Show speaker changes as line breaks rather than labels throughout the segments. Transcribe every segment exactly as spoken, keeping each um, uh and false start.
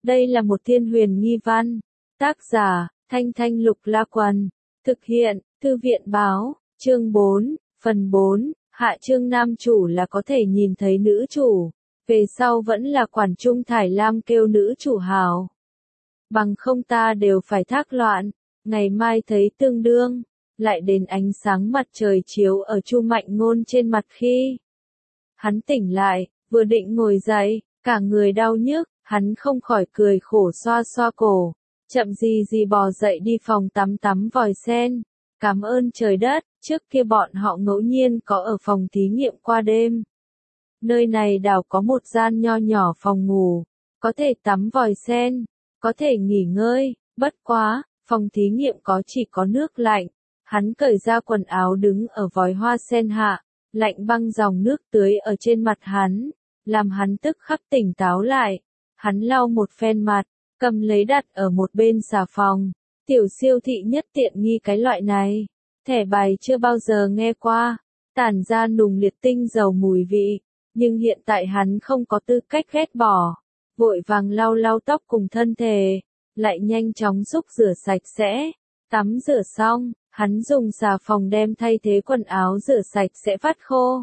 Đây là một thiên huyền nghi văn. Tác giả, Thanh Thanh Lục La Quần. Thực hiện, Thư viện Báo. Chương bốn, phần bốn. Hạ chương nam chủ là có thể nhìn thấy nữ chủ. Về sau vẫn là quản trung thải lam kêu nữ chủ hào. Bằng không ta đều phải thác loạn. Ngày mai thấy tương đương. Lại đến ánh sáng mặt trời chiếu ở Chu Mạnh Ngôn trên mặt khi hắn tỉnh lại, vừa định ngồi dậy, cả người đau nhức, hắn không khỏi cười khổ xoa xoa cổ, chậm gì gì bò dậy đi phòng tắm tắm vòi sen. Cảm ơn trời đất, trước kia bọn họ ngẫu nhiên có ở phòng thí nghiệm qua đêm. Nơi này đảo có một gian nho nhỏ phòng ngủ, có thể tắm vòi sen, có thể nghỉ ngơi, bất quá, phòng thí nghiệm có chỉ có nước lạnh. Hắn cởi ra quần áo đứng ở vòi hoa sen hạ, lạnh băng dòng nước tưới ở trên mặt hắn, làm hắn tức khắc tỉnh táo lại. Hắn lau một phen mặt, cầm lấy đặt ở một bên xà phòng. Tiểu siêu thị nhất tiện nghi cái loại này. Thẻ bài chưa bao giờ nghe qua, tản ra nùng liệt tinh dầu mùi vị, nhưng hiện tại hắn không có tư cách ghét bỏ. Vội vàng lau lau tóc cùng thân thể, lại nhanh chóng xúc rửa sạch sẽ. Tắm rửa xong, hắn dùng xà phòng đem thay thế quần áo rửa sạch sẽ vắt khô.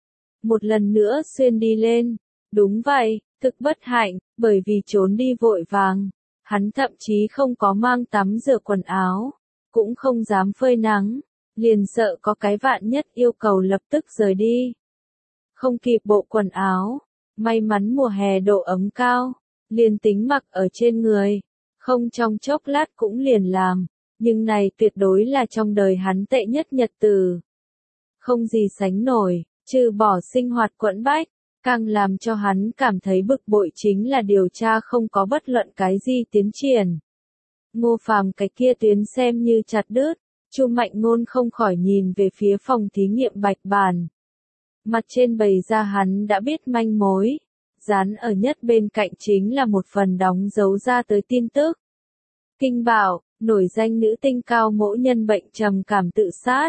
Một lần nữa xuyên đi lên. Đúng vậy, thực bất hạnh, bởi vì trốn đi vội vàng. Hắn thậm chí không có mang tắm rửa quần áo, cũng không dám phơi nắng, liền sợ có cái vạn nhất yêu cầu lập tức rời đi. Không kịp bộ quần áo, may mắn mùa hè độ ấm cao, liền tính mặc ở trên người, không trong chốc lát cũng liền làm, nhưng này tuyệt đối là trong đời hắn tệ nhất nhật từ. Không gì sánh nổi, trừ bỏ sinh hoạt quẫn bách. Càng làm cho hắn cảm thấy bực bội chính là điều tra không có bất luận cái gì tiến triển. Ngô Phàm cái kia tuyến xem như chặt đứt, Chu Mạnh Ngôn không khỏi nhìn về phía phòng thí nghiệm bạch bản. Mặt trên bày ra hắn đã biết manh mối, dán ở nhất bên cạnh chính là một phần đóng dấu ra tới tin tức. Kinh bảo, nổi danh nữ tinh Cao Mỗ nhân bệnh trầm cảm tự sát.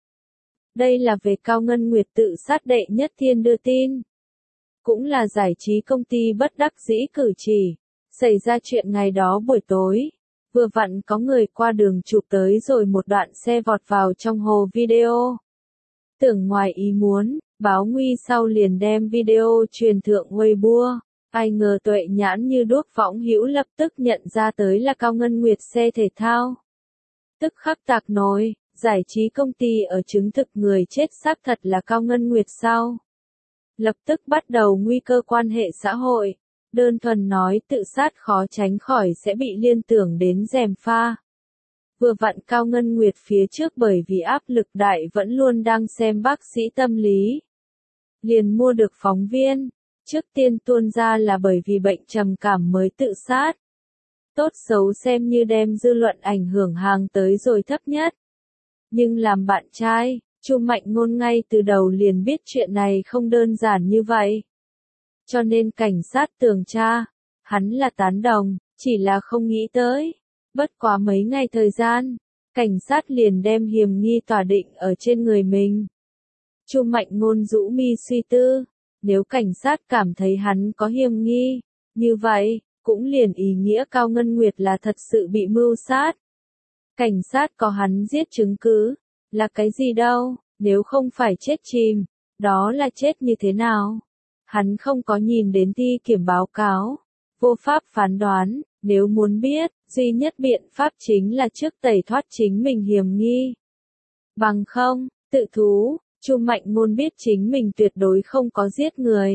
Đây là về Cao Ngân Nguyệt tự sát đệ nhất thiên đưa tin. Cũng là giải trí công ty bất đắc dĩ cử chỉ. Xảy ra chuyện ngày đó buổi tối, vừa vặn có người qua đường chụp tới rồi một đoạn xe vọt vào trong hồ video. Tưởng ngoài ý muốn, báo nguy sau liền đem video truyền thượng Weibo. Ai ngờ tuệ nhãn như đuốc võng hữu lập tức nhận ra tới là Cao Ngân Nguyệt xe thể thao. Tức khắc tạc nổi, giải trí công ty ở chứng thực người chết xác thật là Cao Ngân Nguyệt sau. Lập tức bắt đầu nguy cơ quan hệ xã hội, đơn thuần nói tự sát khó tránh khỏi sẽ bị liên tưởng đến gièm pha. Vừa vặn Cao Ngân Nguyệt phía trước bởi vì áp lực đại vẫn luôn đang xem bác sĩ tâm lý. Liền mua được phóng viên, trước tiên tuôn ra là bởi vì bệnh trầm cảm mới tự sát. Tốt xấu xem như đem dư luận ảnh hưởng hàng tới rồi thấp nhất. Nhưng làm bạn trai, Chu Mạnh Ngôn ngay từ đầu liền biết chuyện này không đơn giản như vậy. Cho nên cảnh sát tường tra, hắn là tán đồng, chỉ là không nghĩ tới. Bất quá mấy ngày thời gian, cảnh sát liền đem hiểm nghi tỏa định ở trên người mình. Chu Mạnh Ngôn rũ mi suy tư, nếu cảnh sát cảm thấy hắn có hiểm nghi, như vậy, cũng liền ý nghĩa Cao Ngân Nguyệt là thật sự bị mưu sát. Cảnh sát có hắn giết chứng cứ. Là cái gì đâu, nếu không phải chết chìm, đó là chết như thế nào? Hắn không có nhìn đến thi kiểm báo cáo, vô pháp phán đoán, nếu muốn biết, duy nhất biện pháp chính là trước tẩy thoát chính mình hiểm nghi. Bằng không, tự thú, Chu Mạnh Ngôn biết chính mình tuyệt đối không có giết người.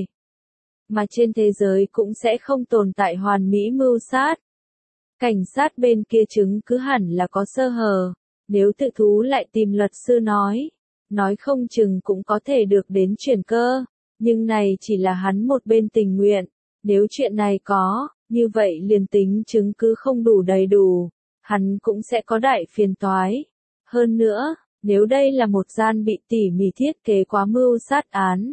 Mà trên thế giới cũng sẽ không tồn tại hoàn mỹ mưu sát. Cảnh sát bên kia chứng cứ hẳn là có sơ hở. Nếu tự thú lại tìm luật sư nói, nói không chừng cũng có thể được đến chuyển cơ, nhưng này chỉ là hắn một bên tình nguyện, nếu chuyện này có, như vậy liền tính chứng cứ không đủ đầy đủ, hắn cũng sẽ có đại phiền toái. Hơn nữa, nếu đây là một gian bị tỉ mỉ thiết kế quá mưu sát án,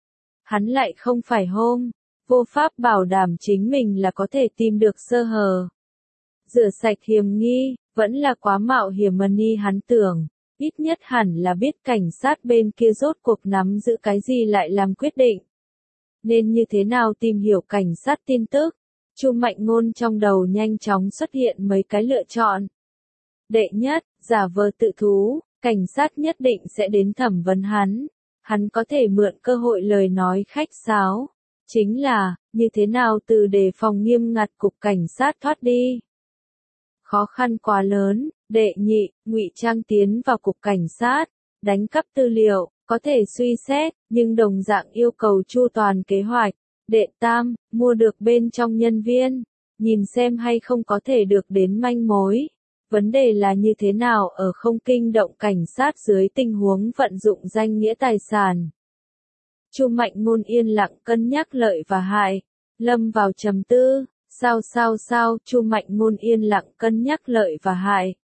hắn lại không phải hôm, vô pháp bảo đảm chính mình là có thể tìm được sơ hở. Rửa sạch hiểm nghi, vẫn là quá mạo hiểm money hắn tưởng, ít nhất hẳn là biết cảnh sát bên kia rốt cuộc nắm giữ cái gì lại làm quyết định. Nên như thế nào tìm hiểu cảnh sát tin tức, Chu Mạnh Ngôn trong đầu nhanh chóng xuất hiện mấy cái lựa chọn. Đệ nhất, giả vờ tự thú, cảnh sát nhất định sẽ đến thẩm vấn hắn. Hắn có thể mượn cơ hội lời nói khách sáo. Chính là, như thế nào từ đề phòng nghiêm ngặt cục cảnh sát thoát đi. Khó khăn quá lớn. Đệ nhị, ngụy trang tiến vào cục cảnh sát, đánh cắp tư liệu, có thể suy xét, nhưng đồng dạng yêu cầu chu toàn kế hoạch. Đệ tam, mua được bên trong nhân viên, nhìn xem hay không có thể được đến manh mối. Vấn đề là như thế nào ở không kinh động cảnh sát dưới tình huống vận dụng danh nghĩa tài sản. Chu Mạnh Ngôn yên lặng cân nhắc lợi và hại, lâm vào trầm tư, sao sao sao, Chu Mạnh Ngôn yên lặng cân nhắc lợi và hại.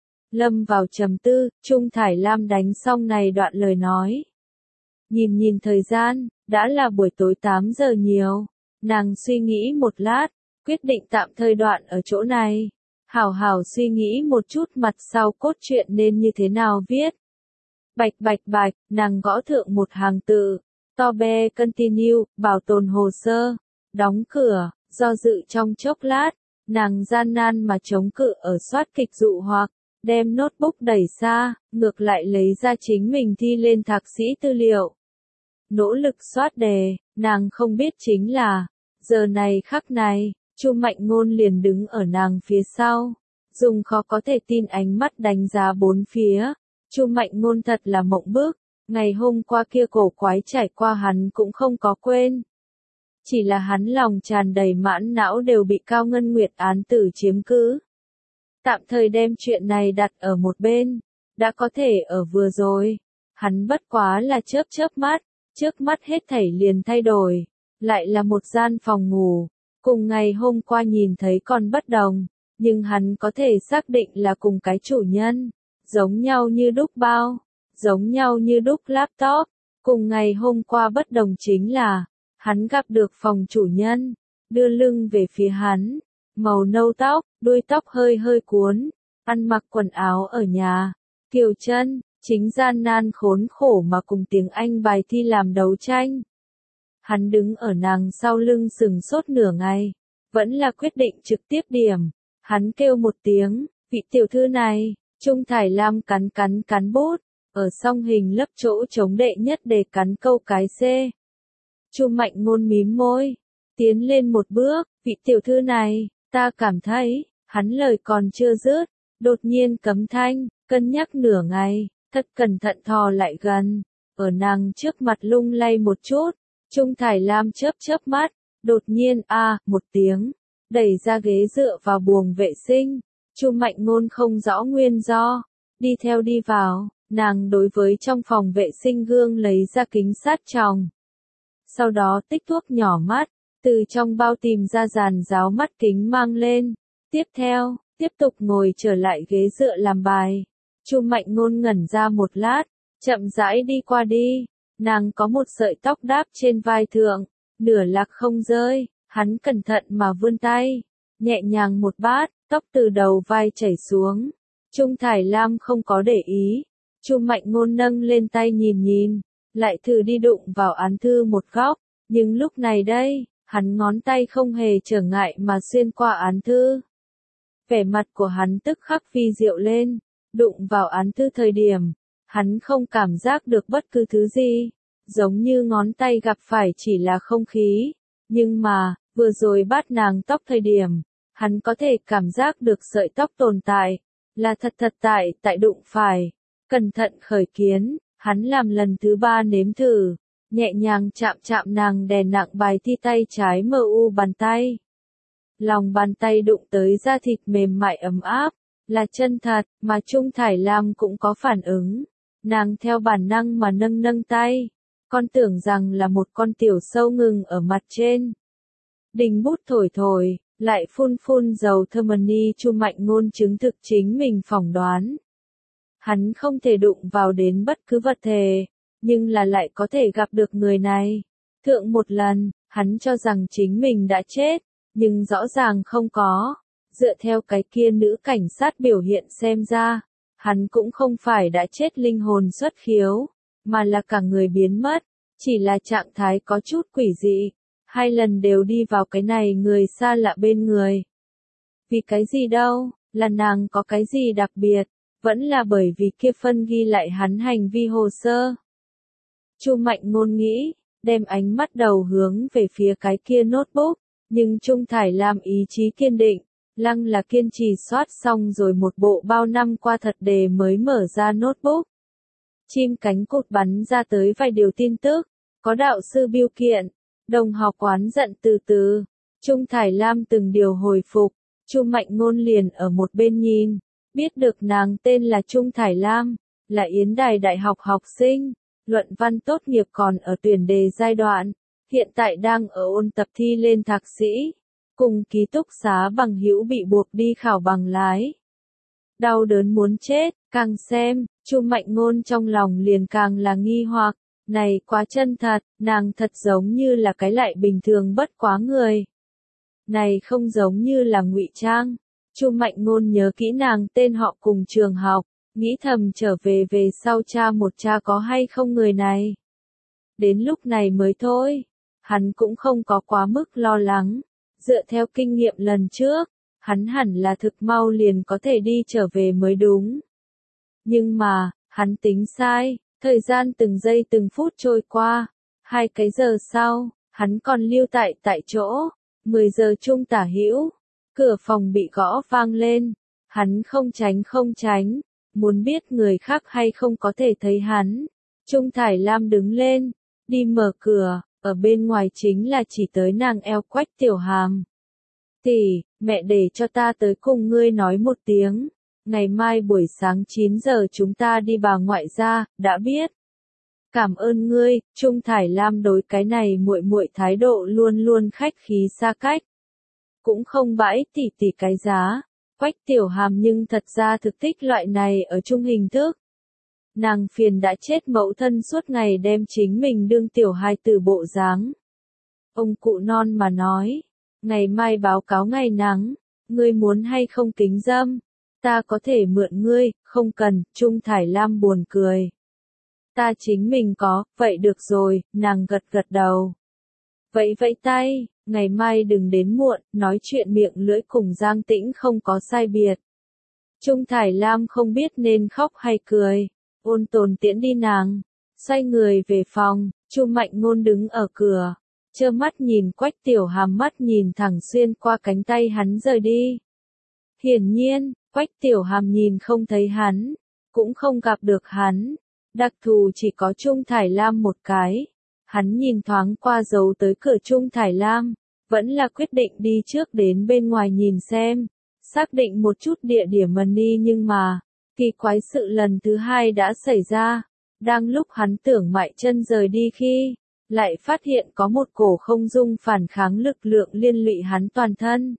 Lâm vào trầm tư, Trung Thải Lam đánh xong này đoạn lời nói. Nhìn nhìn thời gian, đã là buổi tối tám giờ nhiều, nàng suy nghĩ một lát, quyết định tạm thời đoạn ở chỗ này. Hảo hảo suy nghĩ một chút mặt sau cốt truyện nên như thế nào viết. Bạch bạch bạch, nàng gõ thượng một hàng tự, to be continue, bảo tồn hồ sơ, đóng cửa, do dự trong chốc lát, nàng gian nan mà chống cự ở soát kịch dụ hoặc, đem notebook đẩy xa, ngược lại lấy ra chính mình thi lên thạc sĩ tư liệu. Nỗ lực soát đề, nàng không biết chính là, giờ này khắc này, Chu Mạnh Ngôn liền đứng ở nàng phía sau, dùng khó có thể tin ánh mắt đánh giá bốn phía. Chu Mạnh Ngôn thật là mộng bức, ngày hôm qua kia cổ quái trải qua hắn cũng không có quên. Chỉ là hắn lòng tràn đầy mãn não đều bị Cao Ngân Nguyệt án tử chiếm cứ. Tạm thời đem chuyện này đặt ở một bên, đã có thể ở vừa rồi. Hắn bất quá là chớp chớp mắt, trước mắt hết thảy liền thay đổi, lại là một gian phòng ngủ, cùng ngày hôm qua nhìn thấy còn bất đồng, nhưng hắn có thể xác định là cùng cái chủ nhân, giống nhau như đúc bao, giống nhau như đúc laptop, cùng ngày hôm qua bất đồng chính là, hắn gặp được phòng chủ nhân, đưa lưng về phía hắn, màu nâu tóc, đuôi tóc hơi hơi cuốn, ăn mặc quần áo ở nhà, kiều chân, chính gian nan khốn khổ mà cùng tiếng Anh bài thi làm đấu tranh. Hắn đứng ở nàng sau lưng sừng sốt nửa ngày, vẫn là quyết định trực tiếp điểm. Hắn kêu một tiếng, vị tiểu thư này, Trung Thải Lam cắn cắn cắn bút, ở song hình lấp chỗ chống đệ nhất để cắn câu cái C. Chu Mạnh Ngôn mím môi, tiến lên một bước, vị tiểu thư này, ta cảm thấy, hắn lời còn chưa dứt, đột nhiên cấm thanh, cân nhắc nửa ngày, thật cẩn thận thò lại gần, ở nàng trước mặt lung lay một chút, Trung Thải Lam chớp chớp mắt, đột nhiên a à, một tiếng, đẩy ra ghế dựa vào buồng vệ sinh, Chu Mạnh Ngôn không rõ nguyên do, đi theo đi vào, nàng đối với trong phòng vệ sinh gương lấy ra kính sát tròng. Sau đó tích thuốc nhỏ mắt, từ trong bao tìm ra dàn giáo mắt kính mang lên, tiếp theo, tiếp tục ngồi trở lại ghế dựa làm bài. Chu Mạnh Ngôn ngẩn ra một lát, chậm rãi đi qua đi, nàng có một sợi tóc đáp trên vai thượng, nửa lạc không rơi, hắn cẩn thận mà vươn tay, nhẹ nhàng một bát, tóc từ đầu vai chảy xuống. Trung Thải Lam không có để ý, Chu Mạnh Ngôn nâng lên tay nhìn nhìn, lại thử đi đụng vào án thư một góc, nhưng lúc này đây, hắn ngón tay không hề trở ngại mà xuyên qua án thư. Vẻ mặt của hắn tức khắc vi diệu lên, đụng vào án thư thời điểm, hắn không cảm giác được bất cứ thứ gì, giống như ngón tay gặp phải chỉ là không khí, nhưng mà, vừa rồi bắt nàng tóc thời điểm, hắn có thể cảm giác được sợi tóc tồn tại, là thật thật tại tại đụng phải, cẩn thận khởi kiến, hắn làm lần thứ ba nếm thử, nhẹ nhàng chạm chạm nàng đè nặng bài thi tay trái mờ u bàn tay. Lòng bàn tay đụng tới da thịt mềm mại ấm áp, là chân thật, mà Trung Thải Lam cũng có phản ứng. Nàng theo bản năng mà nâng nâng tay, con tưởng rằng là một con tiểu sâu ngừng ở mặt trên. Đình bút thổi thổi, lại phun phun dầu Thermony. Chu Mạnh Ngôn chứng thực chính mình phỏng đoán. Hắn không thể đụng vào đến bất cứ vật thể, nhưng là lại có thể gặp được người này. Thượng một lần, hắn cho rằng chính mình đã chết, nhưng rõ ràng không có. Dựa theo cái kia nữ cảnh sát biểu hiện xem ra, hắn cũng không phải đã chết linh hồn xuất khiếu, mà là cả người biến mất, chỉ là trạng thái có chút quỷ dị. hai lần đều đi vào cái này người xa lạ bên người. Vì cái gì đâu, là nàng có cái gì đặc biệt, vẫn là bởi vì kia phân ghi lại hắn hành vi hồ sơ. Chu Mạnh Ngôn nghĩ, đem ánh mắt đầu hướng về phía cái kia notebook, nhưng Trung Thải Lam ý chí kiên định, lăng là kiên trì soát xong rồi một bộ bao năm qua thật đề mới mở ra notebook. Chim cánh cụt bắn ra tới vài điều tin tức, có đạo sư biêu kiện, đồng học oán giận từ từ, Trung Thải Lam từng điều hồi phục, Chu Mạnh Ngôn liền ở một bên nhìn, biết được nàng tên là Trung Thải Lam, là Yến Đài Đại học học sinh, luận văn tốt nghiệp còn ở tuyển đề giai đoạn, hiện tại đang ở ôn tập thi lên thạc sĩ, cùng ký túc xá bằng hữu bị buộc đi khảo bằng lái. Đau đớn muốn chết, càng xem, Chu Mạnh Ngôn trong lòng liền càng là nghi hoặc, này quá chân thật, nàng thật giống như là cái lại bình thường bất quá người. Này không giống như là ngụy trang. Chu Mạnh Ngôn nhớ kỹ nàng tên họ cùng trường học, nghĩ thầm trở về về sau cha một cha có hay không người này. Đến lúc này mới thôi, hắn cũng không có quá mức lo lắng, dựa theo kinh nghiệm lần trước, hắn hẳn là thực mau liền có thể đi trở về mới đúng. Nhưng mà, hắn tính sai, thời gian từng giây từng phút trôi qua, hai cái giờ sau, hắn còn lưu tại tại chỗ, mười giờ chung tả hữu, cửa phòng bị gõ vang lên, hắn không tránh không tránh, muốn biết người khác hay không có thể thấy hắn. Trung Thải Lam đứng lên, đi mở cửa, ở bên ngoài chính là chỉ tới nàng eo Quách Tiểu Hàm. Tỷ, mẹ để cho ta tới cùng ngươi nói một tiếng, ngày mai buổi sáng chín giờ chúng ta đi bà ngoại gia, đã biết. Cảm ơn ngươi, Trung Thải Lam đối cái này muội muội thái độ luôn luôn khách khí xa cách. Cũng không bãi tỉ tỉ cái giá, Quách Tiểu Hàm nhưng thật ra thực thích loại này ở chung hình thức. Nàng phiền đã chết mẫu thân suốt ngày đem chính mình đương tiểu hài tử bộ dáng. Ông cụ non mà nói, ngày mai báo cáo ngày nắng, ngươi muốn hay không kính dâm, ta có thể mượn ngươi, không cần, Trung Thải Lam buồn cười. Ta chính mình có, vậy được rồi, nàng gật gật đầu. Vậy vẫy tay, ngày mai đừng đến muộn, nói chuyện miệng lưỡi cùng Giang Tĩnh không có sai biệt. Trung Thải Lam không biết nên khóc hay cười, ôn tồn tiễn đi nàng, xoay người về phòng, Chu Mạnh Ngôn đứng ở cửa, trơ mắt nhìn Quách Tiểu Hàm mắt nhìn thẳng xuyên qua cánh tay hắn rời đi. Hiển nhiên, Quách Tiểu Hàm nhìn không thấy hắn, cũng không gặp được hắn, đặc thù chỉ có Trung Thải Lam một cái. Hắn nhìn thoáng qua dấu tới cửa Trung Thải Lam, vẫn là quyết định đi trước đến bên ngoài nhìn xem, xác định một chút địa điểm mần đi nhưng mà, kỳ quái sự lần thứ hai đã xảy ra, đang lúc hắn tưởng mại chân rời đi khi, lại phát hiện có một cổ không dung phản kháng lực lượng liên lụy hắn toàn thân.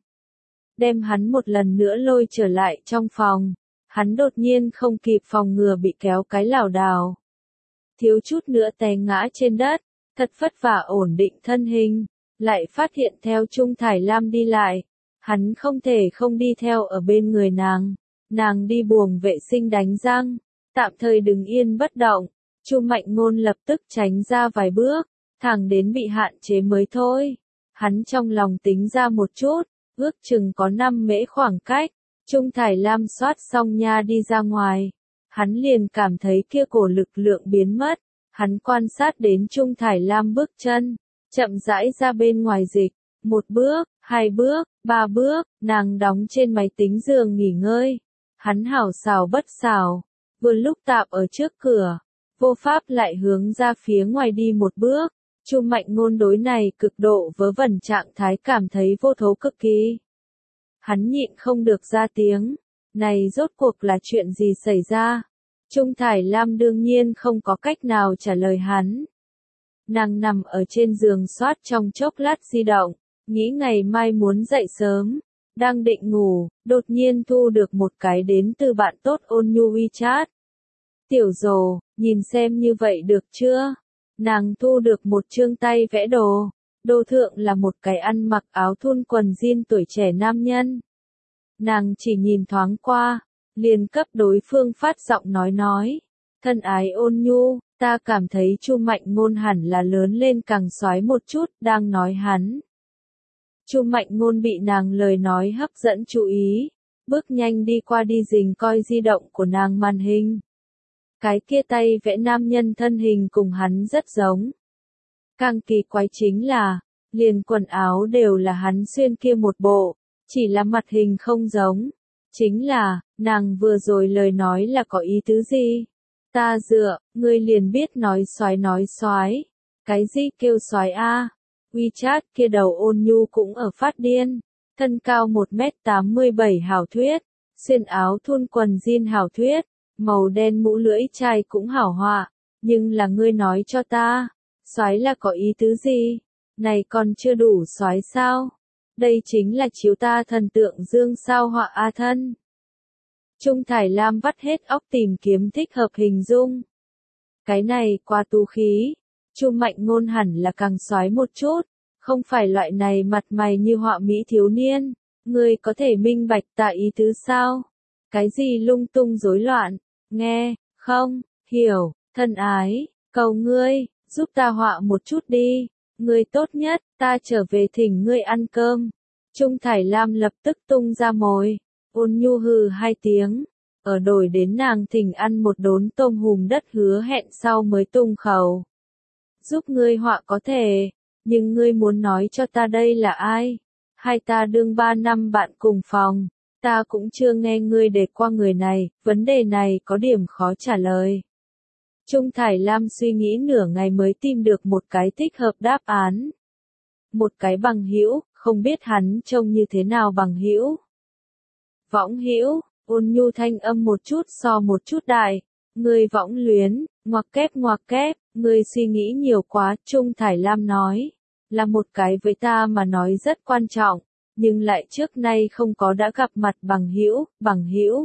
Đem hắn một lần nữa lôi trở lại trong phòng, hắn đột nhiên không kịp phòng ngừa bị kéo cái lảo đảo. Thiếu chút nữa té ngã trên đất, thật vất vả ổn định thân hình, lại phát hiện theo Trung Thải Lam đi lại, hắn không thể không đi theo ở bên người nàng, nàng đi buồng vệ sinh đánh răng, tạm thời đứng yên bất động, Chu Mạnh Ngôn lập tức tránh ra vài bước, thẳng đến bị hạn chế mới thôi. Hắn trong lòng tính ra một chút, ước chừng có năm mễ khoảng cách, Trung Thải Lam soát xong nha đi ra ngoài, hắn liền cảm thấy kia cổ lực lượng biến mất. Hắn quan sát đến Trung Thải Lam bước chân, chậm rãi ra bên ngoài dịch, một bước, hai bước, ba bước, nàng đóng trên máy tính giường nghỉ ngơi. Hắn hảo xảo bất xảo, vừa lúc tạm ở trước cửa, vô pháp lại hướng ra phía ngoài đi một bước. Chu Mạnh Ngôn đối này cực độ vớ vẩn trạng thái cảm thấy vô thố cực kỳ. Hắn nhịn không được ra tiếng, này rốt cuộc là chuyện gì xảy ra? Trung Thải Lam đương nhiên không có cách nào trả lời hắn. Nàng nằm ở trên giường soát trong chốc lát di động, nghĩ ngày mai muốn dậy sớm, đang định ngủ, đột nhiên thu được một cái đến từ bạn tốt ôn nhu WeChat. Tiểu Dồ, nhìn xem như vậy được chưa? Nàng thu được một chương tay vẽ đồ, đồ thượng là một cái ăn mặc áo thun quần jean tuổi trẻ nam nhân. Nàng chỉ nhìn thoáng qua, liền cấp đối phương phát giọng nói nói, thân ái ôn nhu, Ta cảm thấy Chu Mạnh Ngôn hẳn là lớn lên càng soái một chút, đang nói hắn. Chu Mạnh Ngôn bị nàng lời nói hấp dẫn chú ý, bước nhanh đi qua đi rình coi di động của nàng màn hình. Cái kia tay vẽ nam nhân thân hình cùng hắn rất giống. Càng kỳ quái chính là, liền quần áo đều là hắn xuyên kia một bộ, chỉ là mặt hình không giống. Chính là, nàng vừa rồi lời nói là có ý tứ gì? Ta dựa, ngươi liền biết nói soái nói soái. Cái gì kêu soái a? WeChat kia đầu Ôn Nhu cũng ở phát điên. Thân cao một mét tám mươi bảy hảo thuyết, xuyên áo thun quần jean hảo thuyết, màu đen mũ lưỡi chai cũng hảo họa. Nhưng là ngươi nói cho ta, soái là có ý tứ gì? Này còn chưa đủ soái sao? Đây chính là chiếu ta thần tượng dương sao họa a thân. Trung Thải Lam vắt hết óc tìm kiếm thích hợp hình dung. Cái này quá tú khí. Chu Mạnh Ngôn hẳn là càng soái một chút, không phải loại này mặt mày như họa mỹ thiếu niên. Ngươi có thể minh bạch ta ý tứ sao? Cái gì lung tung rối loạn? Nghe, không, hiểu, thân ái, cầu ngươi, giúp ta họa một chút đi. Ngươi tốt nhất, ta trở về thỉnh ngươi ăn cơm. Trung Thải Lam lập tức tung ra mồi. Ôn Nhu hừ hai tiếng, ở đổi đến nàng thỉnh ăn một đốn tôm hùm đất hứa hẹn sau mới tung khẩu. Giúp ngươi họa có thể, nhưng ngươi muốn nói cho ta đây là ai? Hai ta đương ba năm bạn cùng phòng, ta cũng chưa nghe ngươi đề qua người này, vấn đề này có điểm khó trả lời. Trung Thải Lam suy nghĩ nửa ngày mới tìm được một cái thích hợp đáp án. Một cái bằng hữu, không biết hắn trông như thế nào bằng hữu. Võng hữu, Ôn Nhu thanh âm một chút so một chút đại. Ngươi võng luyến, ngoặc kép ngoặc kép, ngươi suy nghĩ nhiều quá, Trung Thải Lam nói. Là một cái với ta mà nói rất quan trọng, nhưng lại trước nay không có đã gặp mặt bằng hữu, bằng hữu.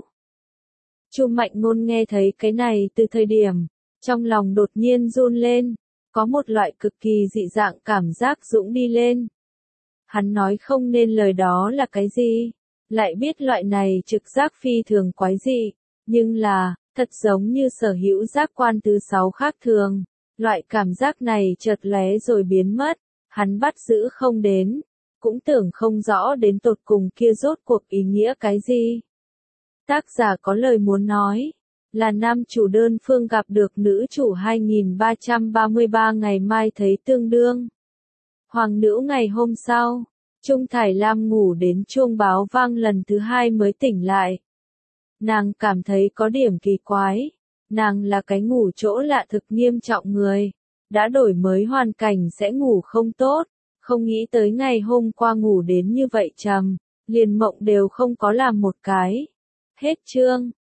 Chu Mạnh Ngôn nghe thấy cái này từ thời điểm, trong lòng đột nhiên run lên, có một loại cực kỳ dị dạng cảm giác dũng đi lên. Hắn nói không nên lời đó là cái gì? Lại biết loại này trực giác phi thường quái dị, nhưng là, thật giống như sở hữu giác quan thứ sáu khác thường. Loại cảm giác này chợt lóe rồi biến mất, hắn bắt giữ không đến, cũng tưởng không rõ đến tột cùng kia rốt cuộc ý nghĩa cái gì. Tác giả có lời muốn nói, là nam chủ đơn phương gặp được nữ chủ hai nghìn ba trăm ba mươi ba ngày mai thấy tương đương. Hoàng nữ ngày hôm sau, Trung Thải Lam ngủ đến chuông báo vang lần thứ hai mới tỉnh lại. Nàng cảm thấy có điểm kỳ quái, nàng là cái ngủ chỗ lạ thực nghiêm trọng người, đã đổi mới hoàn cảnh sẽ ngủ không tốt, không nghĩ tới ngày hôm qua ngủ đến như vậy trầm, liền mộng đều không có làm một cái. Hết chương.